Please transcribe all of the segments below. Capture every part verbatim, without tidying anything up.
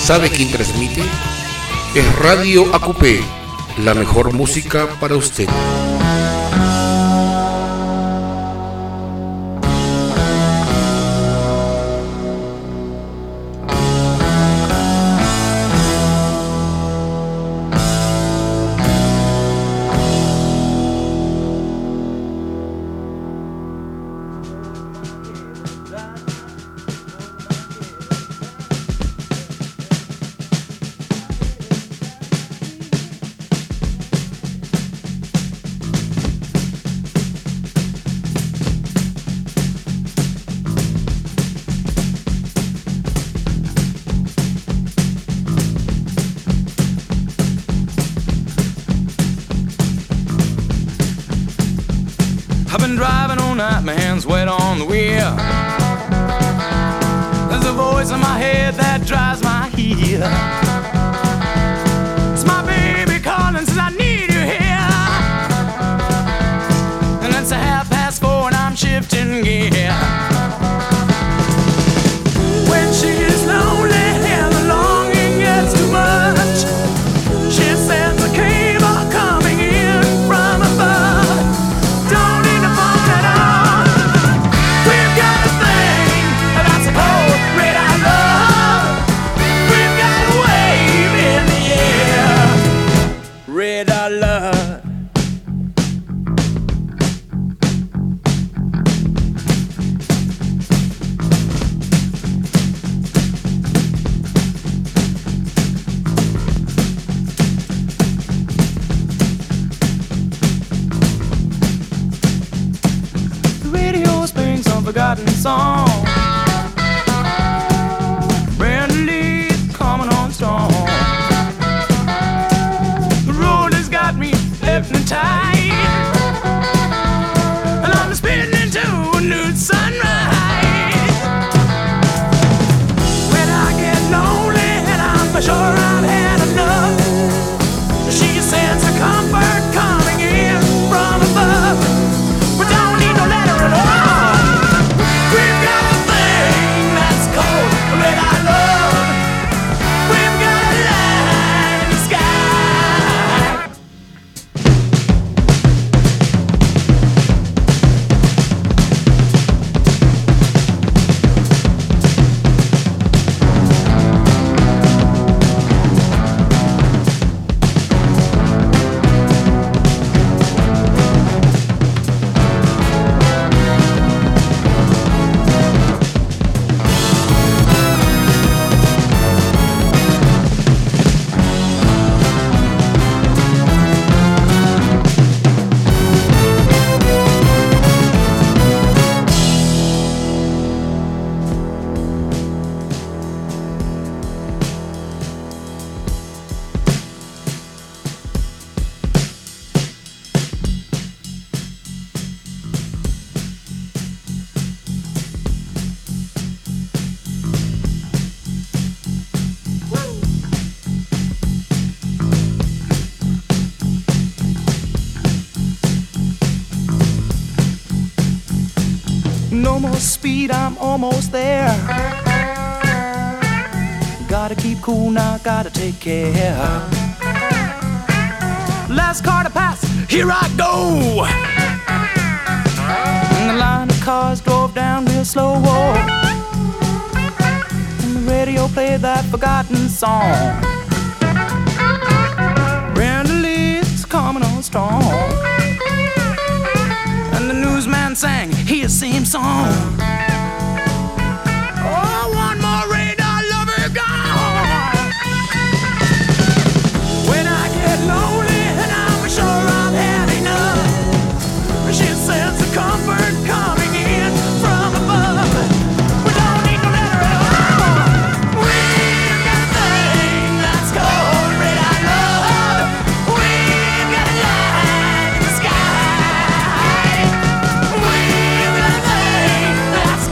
¿Sabe quién transmite? Es Radio A Q P, la mejor música para usted. My hands wet on the wheel. There's a voice in my head that drives my heel. It's my baby calling, says I need you here. And it's a half past four and I'm shifting gear. When she is lonely and the longing gets too much, she sends a cable coming in from above. Don't need a phone at all. We've got a thing that's a cold red I love. We've got a wave in the air. Red I love. Forgotten song. Brand Lee's coming on strong. The road has got me hypnotized, and I'm spinning into a new sunrise. When I get lonely and I'm for sure I've had enough, she sends a comfort coming in from above. We don't need no letter at all. We've got a thing that's cold, red I love. We've got a light in the sky. No more speed, I'm almost there. Gotta keep cool now, gotta take care. Last car to pass, here I go. And the line of cars drove down real slow. And the radio played that forgotten song. Brenda Lee's coming on strong. And the newsman sang his same song. Oh, one more radar lover gone. When I get lonely and I'm sure I've had enough, she sends the comfort coming in from above. We don't need no letter at all. We've got a thing that's cold, red I love. We've got a light in the sky. We've got a thing that's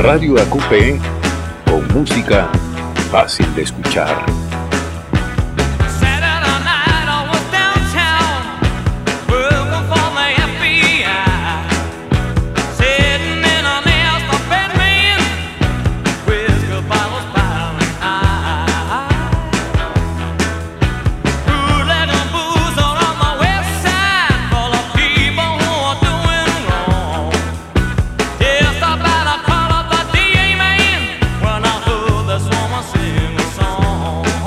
Radio A Q P, con música fácil de escuchar. Sing a song.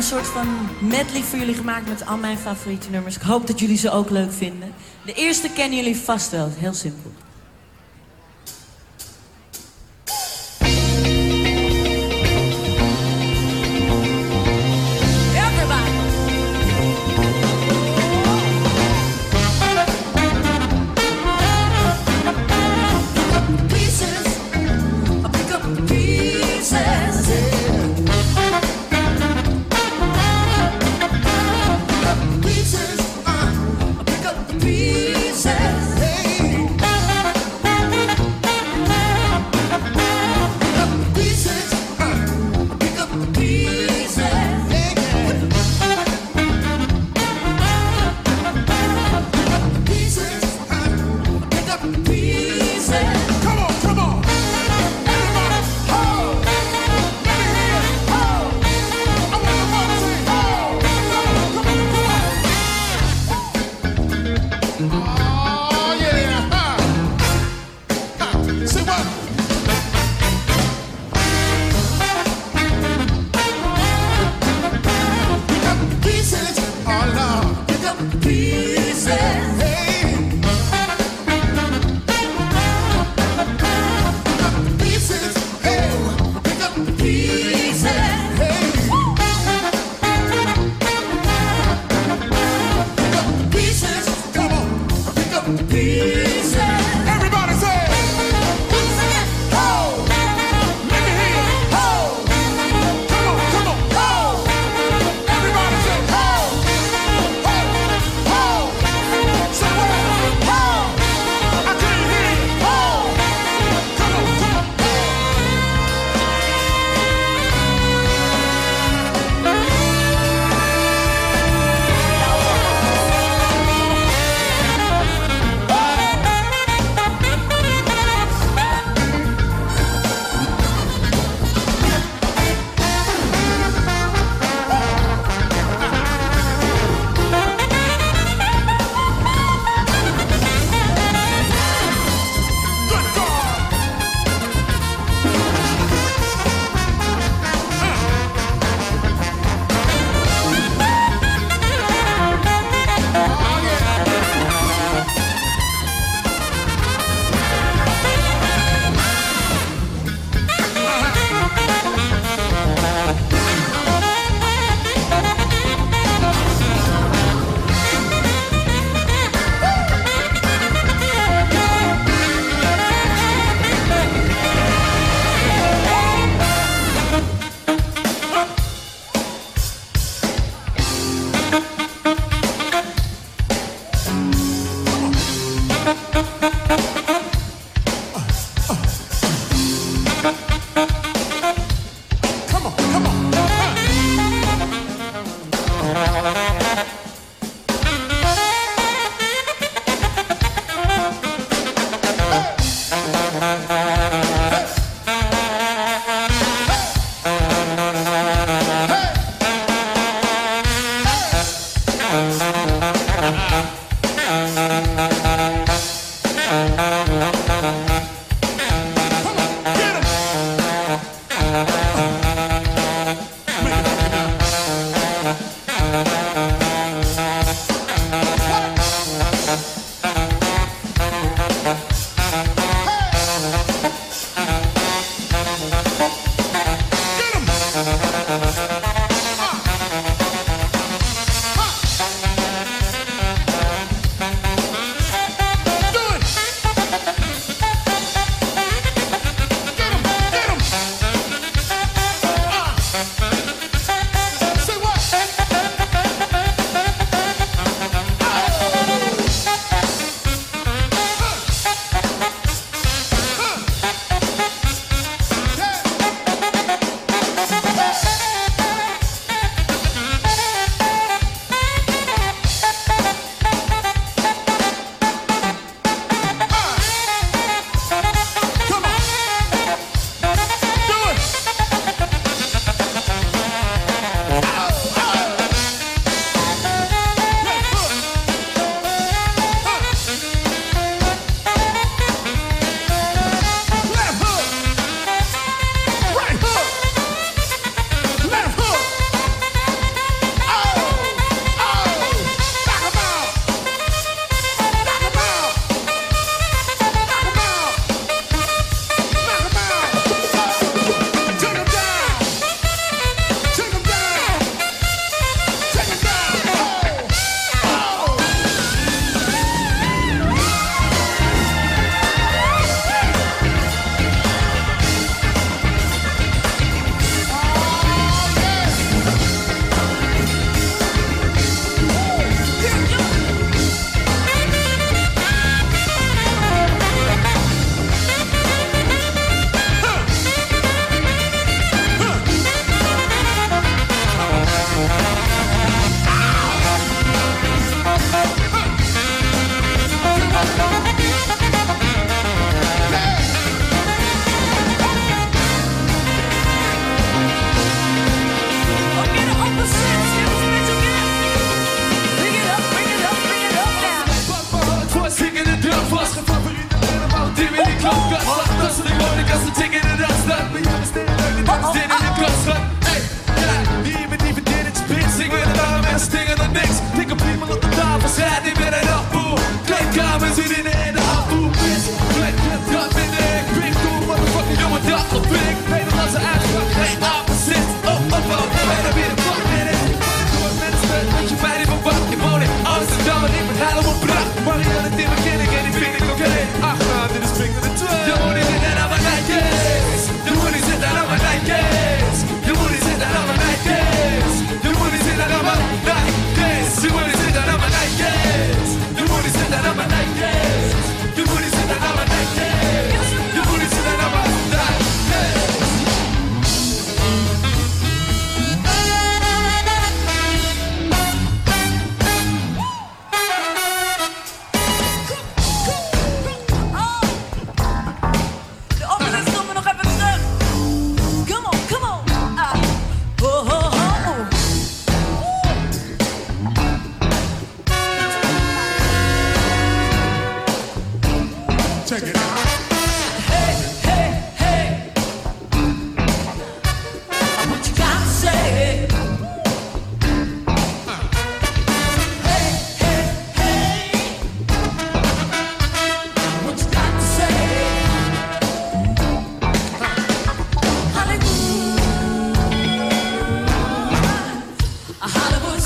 soort van medley voor jullie gemaakt met al mijn favoriete nummers. Ik hoop dat jullie ze ook leuk vinden. De eerste kennen jullie vast wel, heel simpel.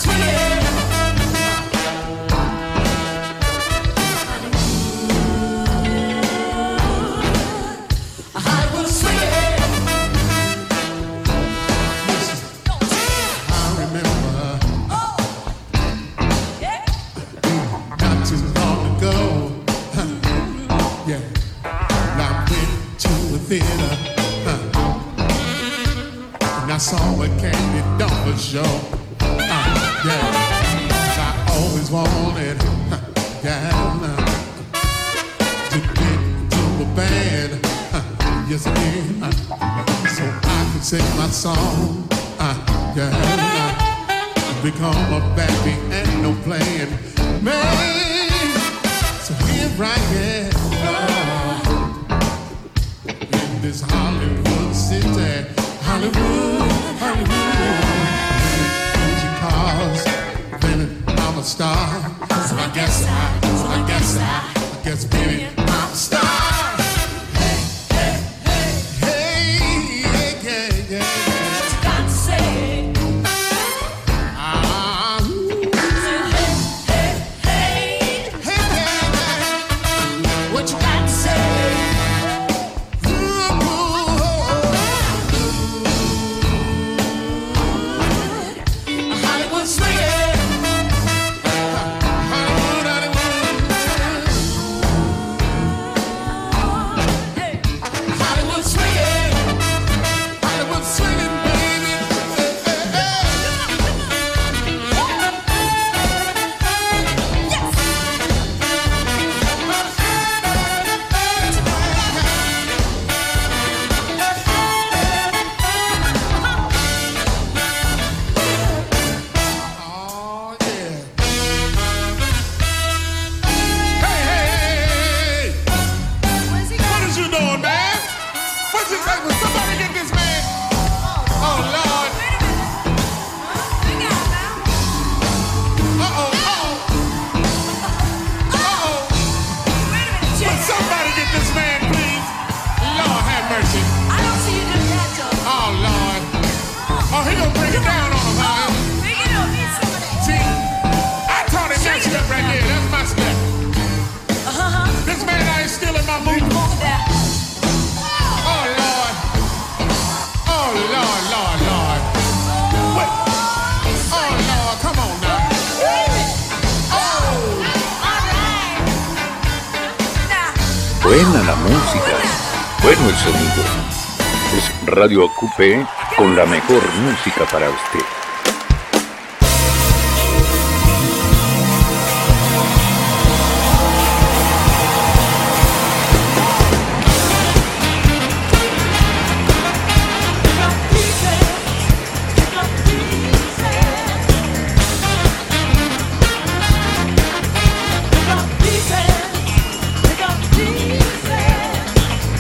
Buena la música, bueno el sonido. Es Radio Ocupe con la mejor música para usted.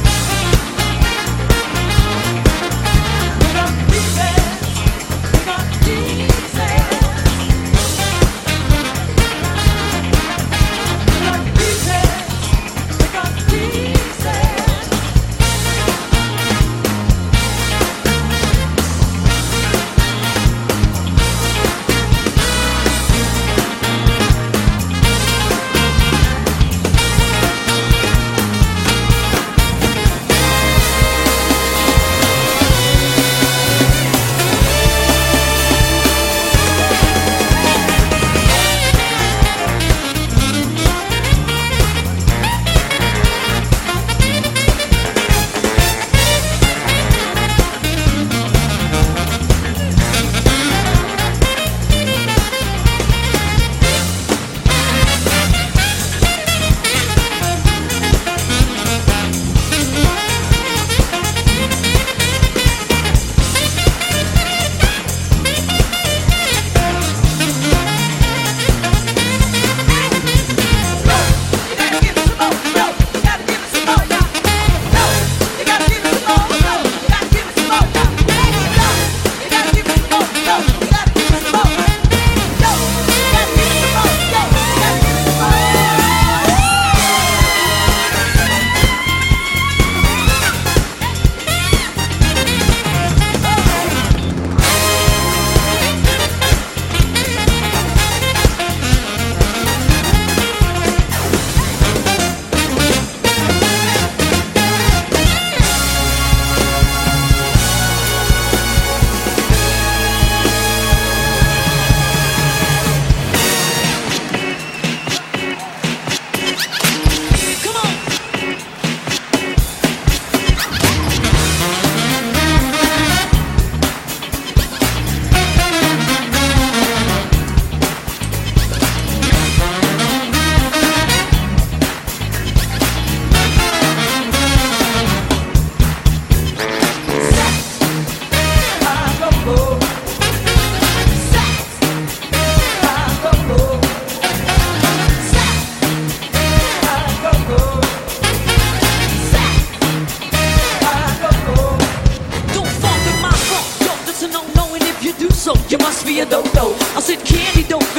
Got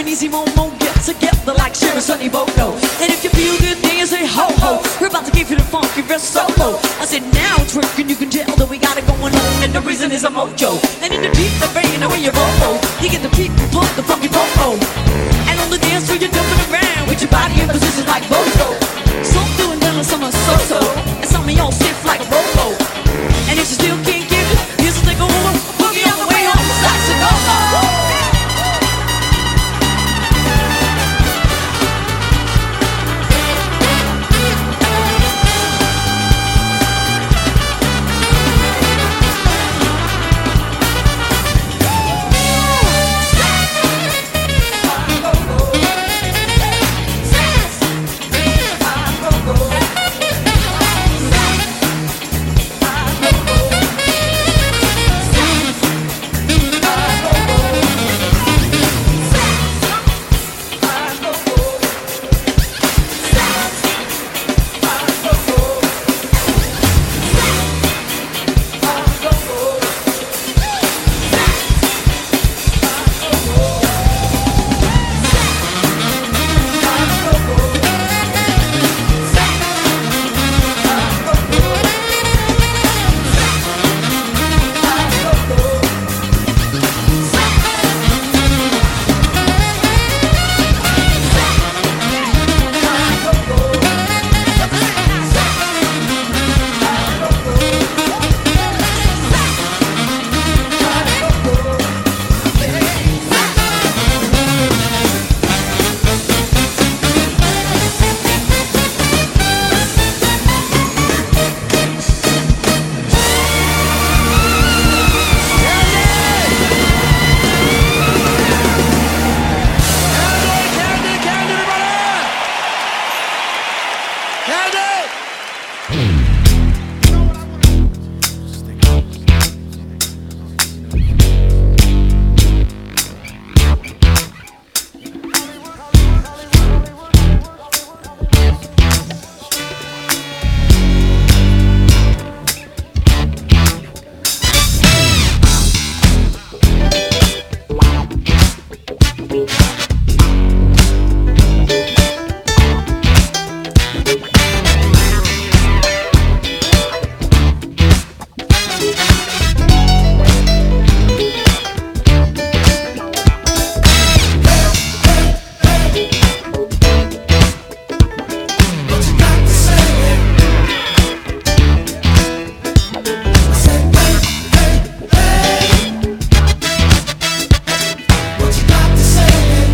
easy momo get together like Sharon Sunny Bono. And if you feel good, then you say ho ho. We're about to give you the funky rest solo. I said now it's working, you can tell that we got it going on, and the reason is a mojo. And in the beat, the rain, the way you roll, you get the people pump the funky popo. And on the dance floor, you're jumping around with your body in position like Bozo. Some doing done, some are so-so, and some of y'all stiff like a robo. And if you still can't get it, here's a thing over, boogie on the way home, Saxon Nova. What you got to say?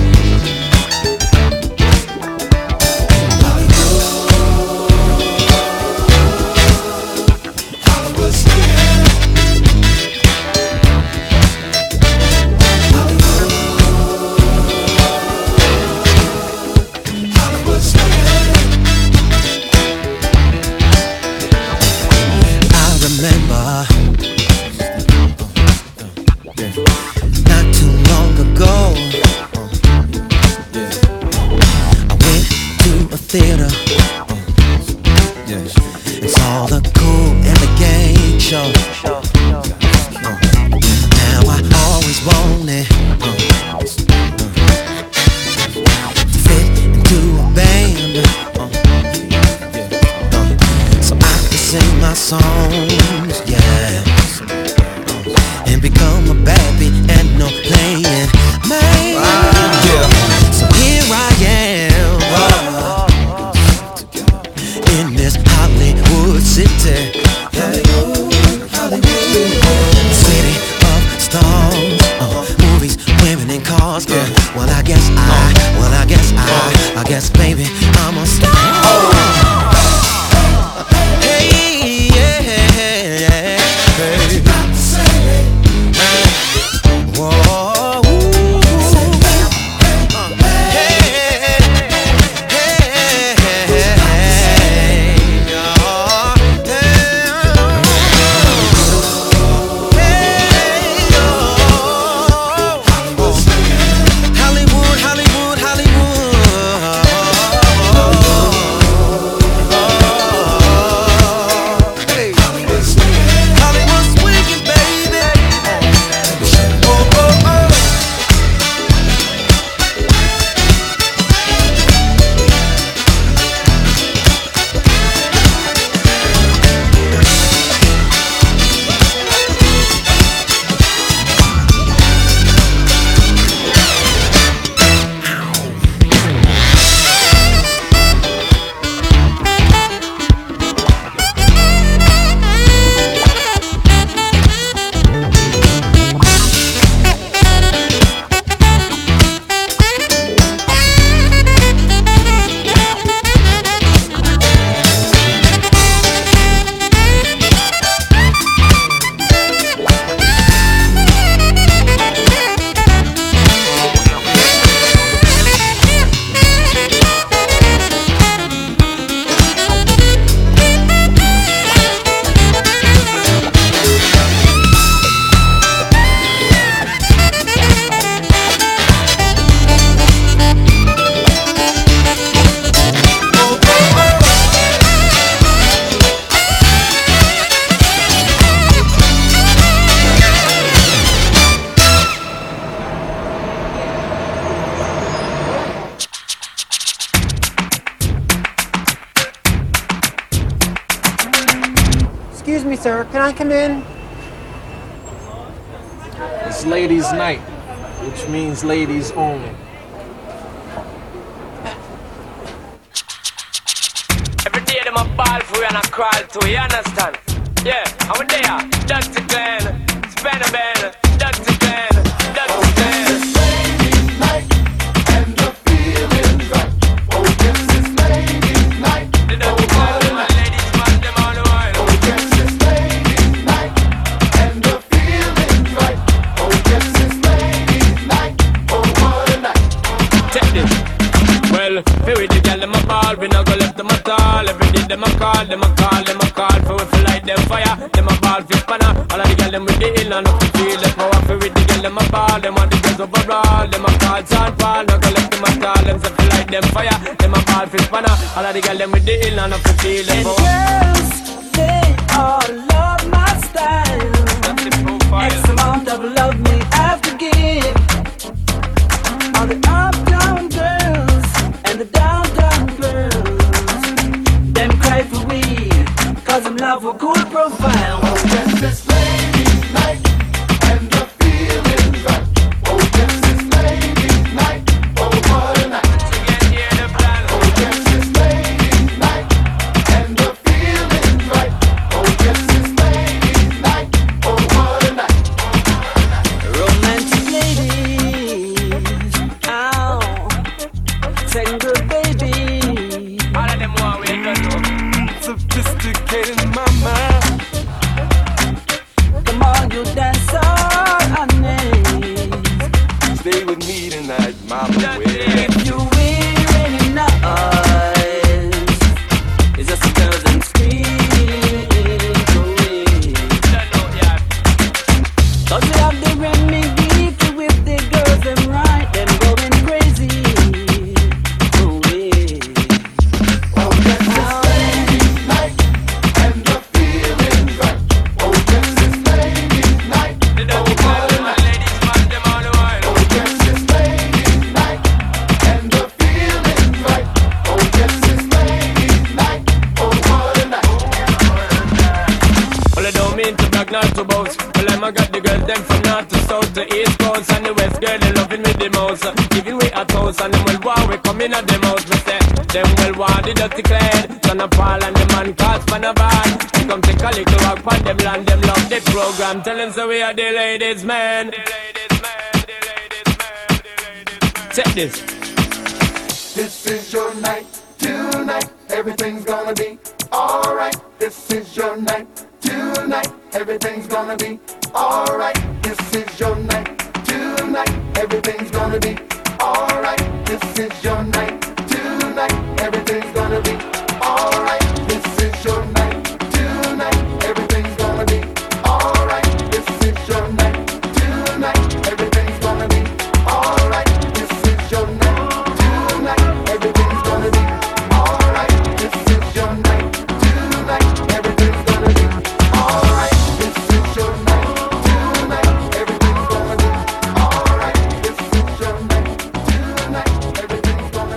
Excuse me, sir. Can I come in? It's ladies' night, which means ladies only. Every day them a ball for you and a crawl to you, understand? Yeah, I'm there, Doctor Glenn, Spanner Ben, Doctor Glenn, Doctor Glenn. It's ladies' night, and the feeling's right. Oh, yes, it's ladies' night. Oh, what a night. Ladies man, them all the while. Oh, yes, it's ladies' night, and the feeling's right. Oh, yes, it's ladies' night. Oh, what a night. Take this. Well, here we the girl, them a ball, we no go left them at all. Every day them a call, them a call, them a call. For we feel like them fire, them a ball fi spanner. All of the girl them with the ill and up to feel the power. For with the girl them a ball, them want the girls overall. Them a call, John Paul, no go left them at all. Them say feel like them fire, them a ball fi spanner. All of the girl them with the ill and up to feel the power. Girls, they all love my style. That's the profile. X amount of love me have to give. All the uptown girls and the downtown girls, them cry for we, cause them love a good profile. Oh, yes, it's ladies' night, and the feeling's right. Oh, yes, it's ladies' night. Oh, what a night. To get here the plan. Oh, yes, it's ladies' night, and the feeling's right. Oh, yes, it's ladies' night. Oh, what a night. Romantic ladies, ow, single baby. All of them want we don't know. Sophisticated mama. Come on, you dance all honey. Stay with me tonight, mama. If you wear any noise, it's just a girls and scream away. Don't know, yeah. Cause we have the remedy to whip the girls them right, them going crazy. Away. Oh, yes, it's ladies' night, and the feeling's right. Oh, yes, it's ladies' night. They Oh, don't what a night. ladies man, them all the while. Oh, yes, it's ladies' night, and the feeling's right. Oh, yes, it's ladies' night. Oh, what a night. Well, I don't mean to brag, not to boast. Well, I'm a got the girls, them from north to south to east coast. And the west girl, they loving me the most. Giving we a toast, and them well war, we coming at them house. We say, them well war, the dirty clad. Son of Paul and the man called Spanavan. We come take a little walk on them land, them love the program. Tell them so we are the ladies, man. The ladies, man, the ladies, man, the ladies, man. Check this. This is your night, tonight, everything's gonna be alright. This is your night, tonight, everything's gonna be alright. This is your night, tonight, everything's gonna be alright. This is your night, tonight, everything's gonna be alright. This is your night, tonight, everything's gonna be alright. This is your night, tonight, everything's gonna be alright. This is your night, tonight, everything's gonna be alright. This is your night, tonight, everything's gonna be alright. This is your night, tonight, everything's gonna be alright. This is your night, tonight, everything's gonna be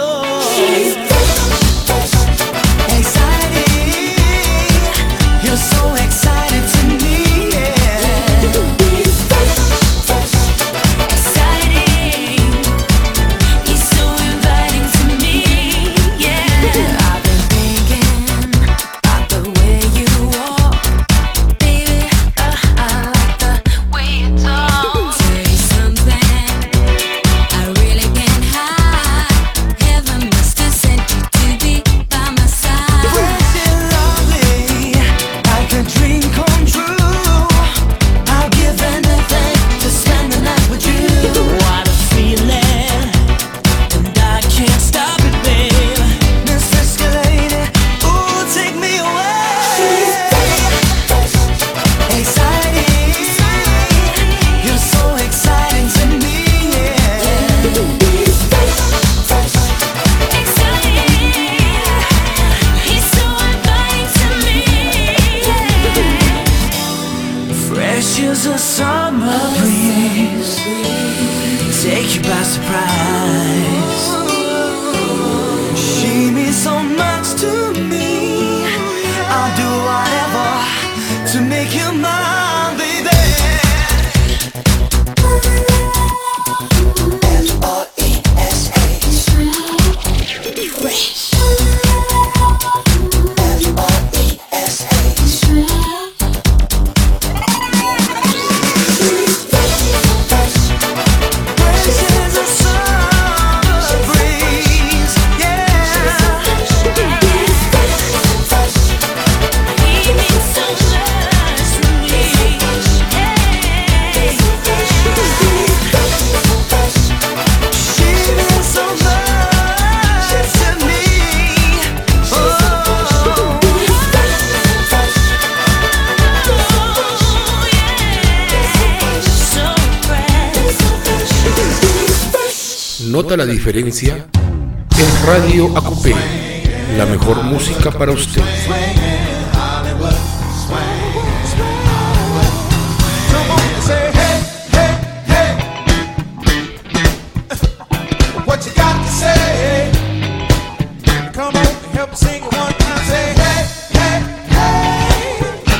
She's exciting. You're so exciting to me, yeah. Exciting. You're so inviting to me, yeah. I've been thinking about the way you walk, baby. Uh, I like the way you talk. Tell you something I really can't hide. Heaven must have sent you to be by my side. Fresh and lovely, like a dream come true. I'll give anything to spend the night with you. What a feeling, and I can't stop it, babe. Miss Frisky lady, ooh, take me away. Exciting, you're so exciting to me, yeah. Exciting, he's so inviting to me, yeah. Fresh as a summer breeze, take you by surprise. She means so much to me. I'll do whatever to make you mine, baby. F R E S H. Fresh. F R E S H. Fresh as a summer breeze, yeah. He means so much to me, yeah. She means so much to me, oh. ¿Nota la diferencia? Es Radio A Q P, la mejor música para usted. What you got to say? Come on, help sing it one time. Say hey, hey, hey.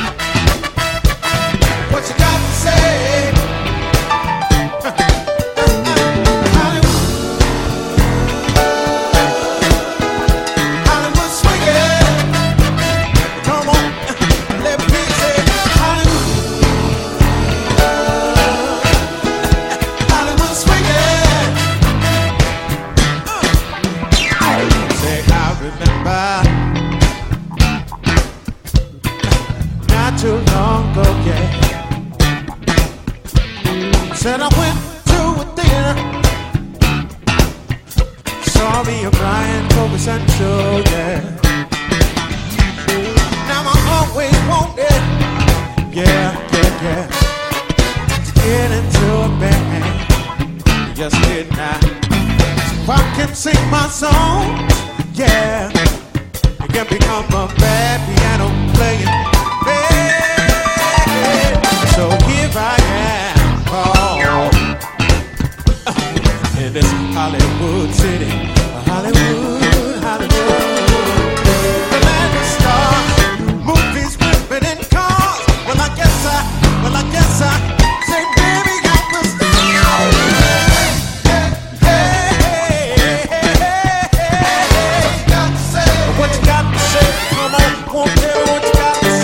What you got to say? Hollywood, Hollywood swinging. Come on, let me say Hollywood, Hollywood swinging. Say I remember not too long ago, yeah. Said I went to a theater, saw me a Brian Kobe Sancho, yeah. Now I always wanted, yeah, yeah, yeah, to get into a band. Yes, did not. If I can sing my song, yeah, it can become a bad piano playing. Hey, so here I am, oh, in this Hollywood city, Hollywood, Hollywood. The land of stars, movies, women, and cars. Well, I guess I, well, I guess I say, baby, I'm a star. What you got to say? Come on, won't tell what you got to say.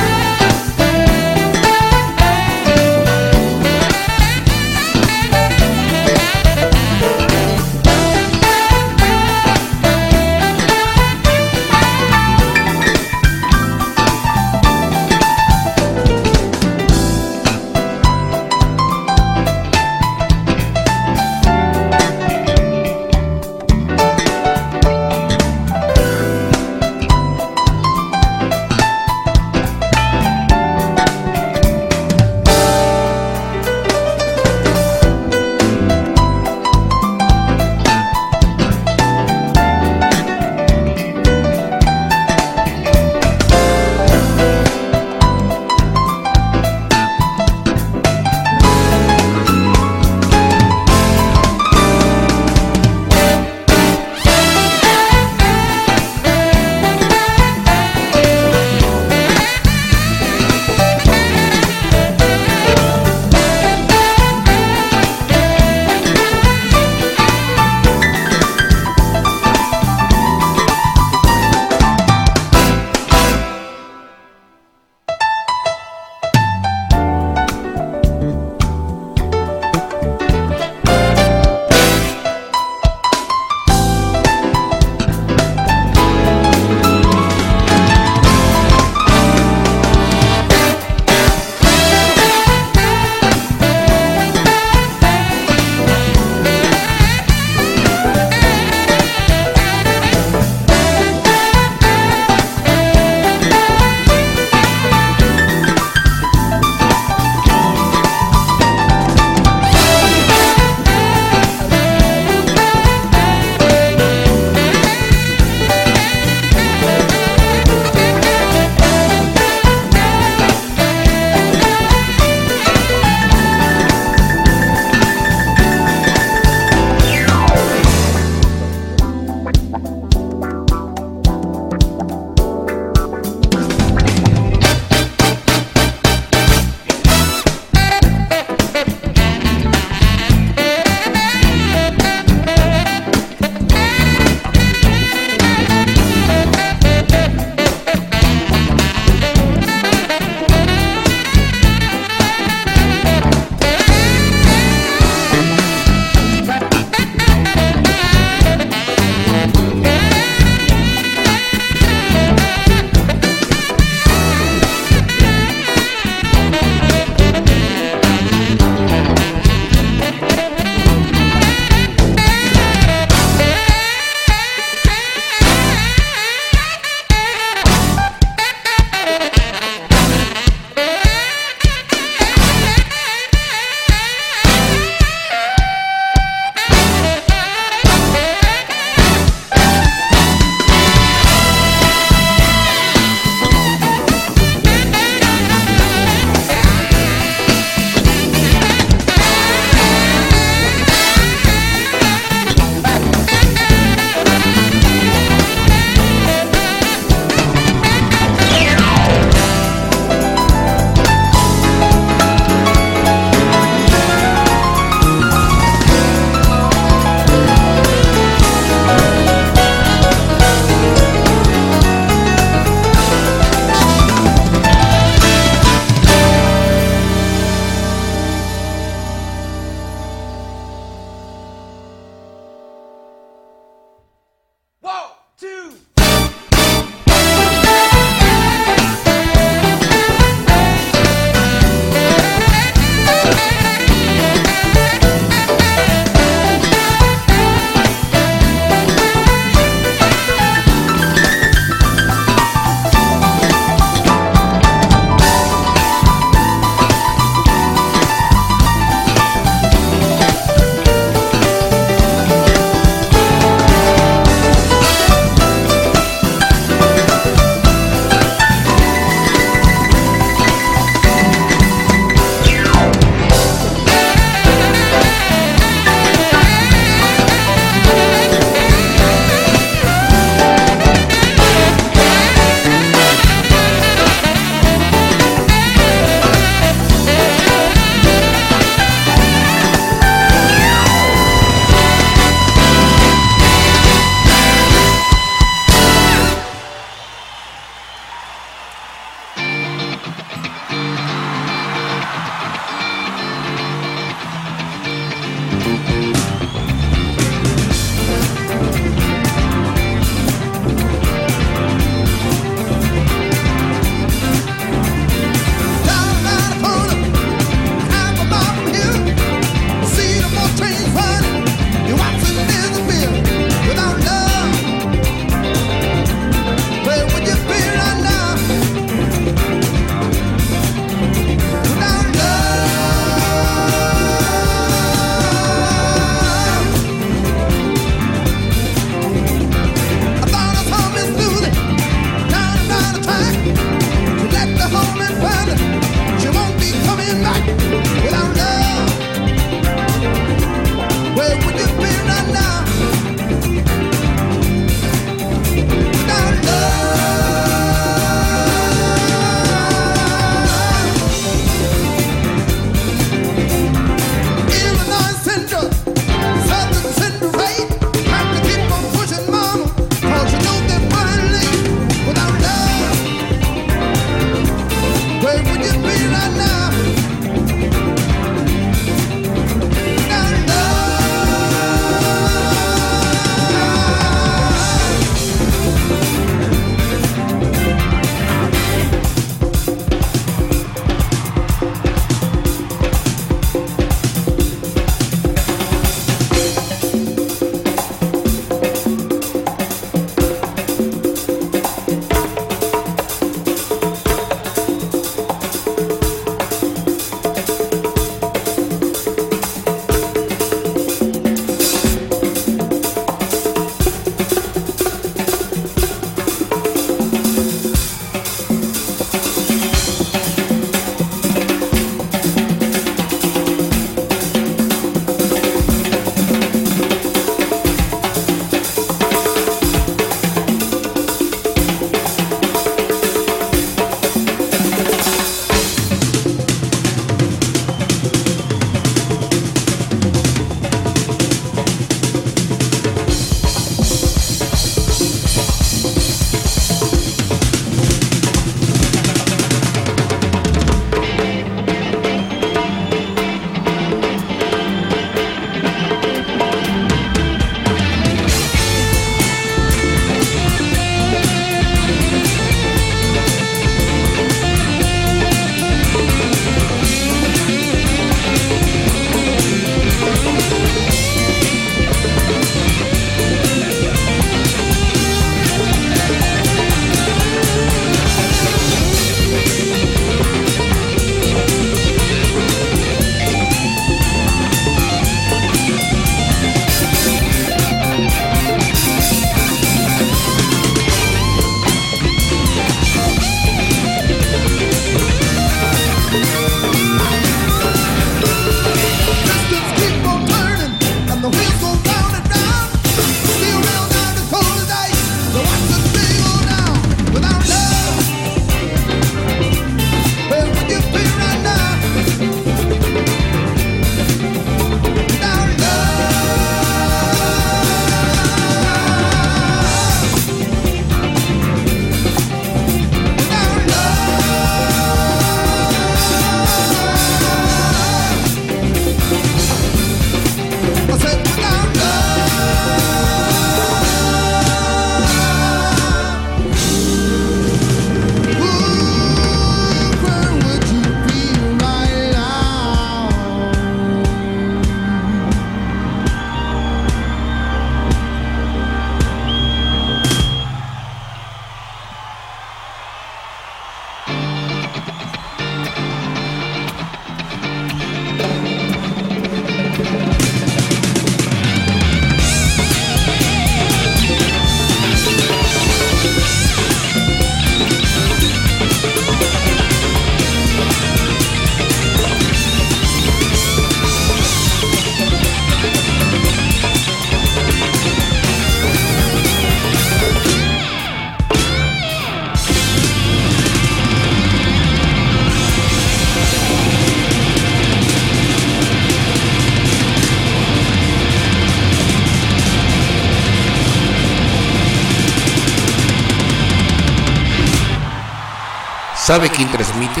¿Sabe quién transmite?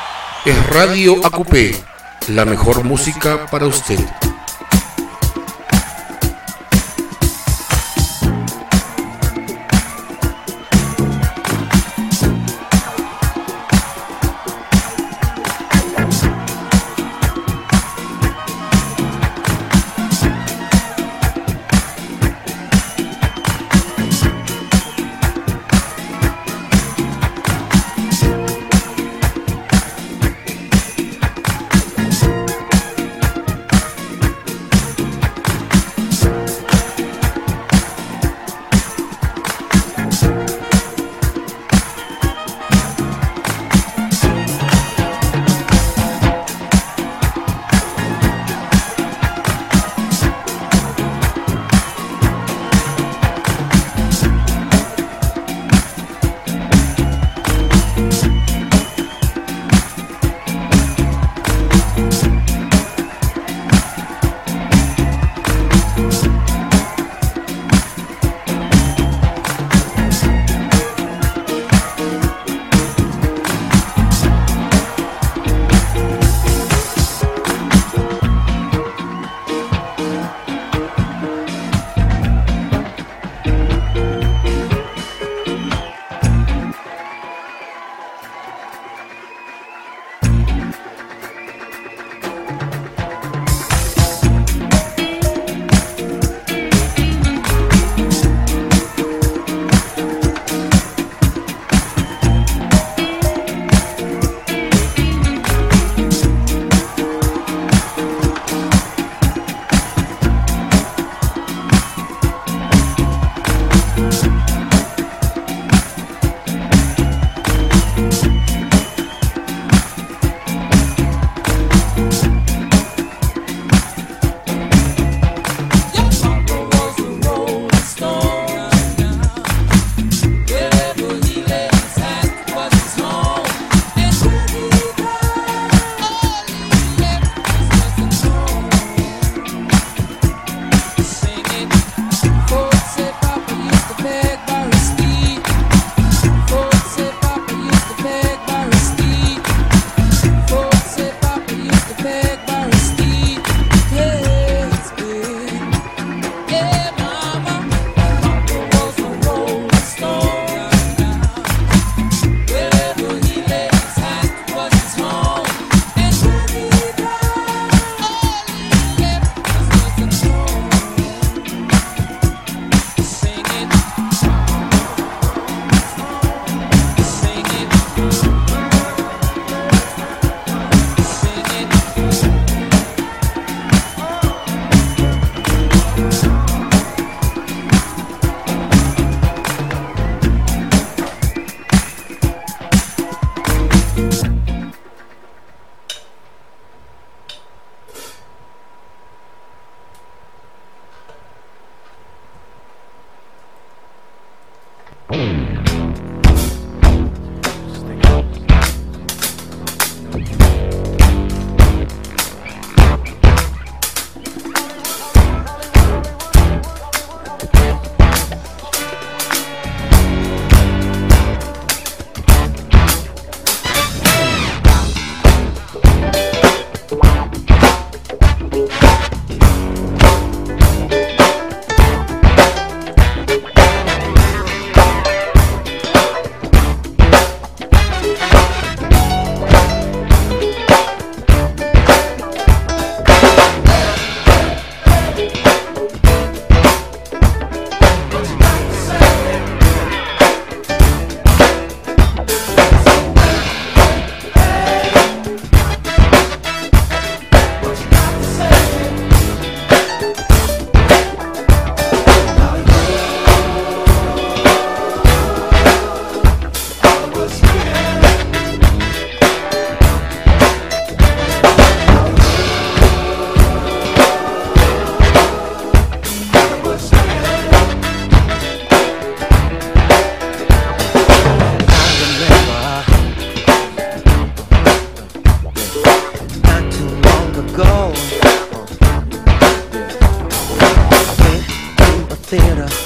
Es Radio A Q P, la mejor música para usted.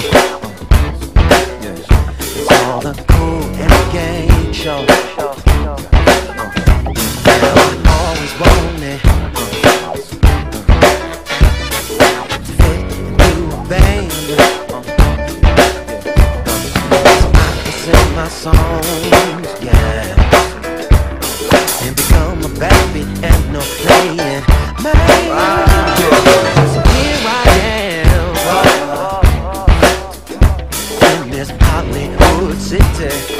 show. phones, yeah, and become a baby and no playing, man. So here I am in this Hollywood city.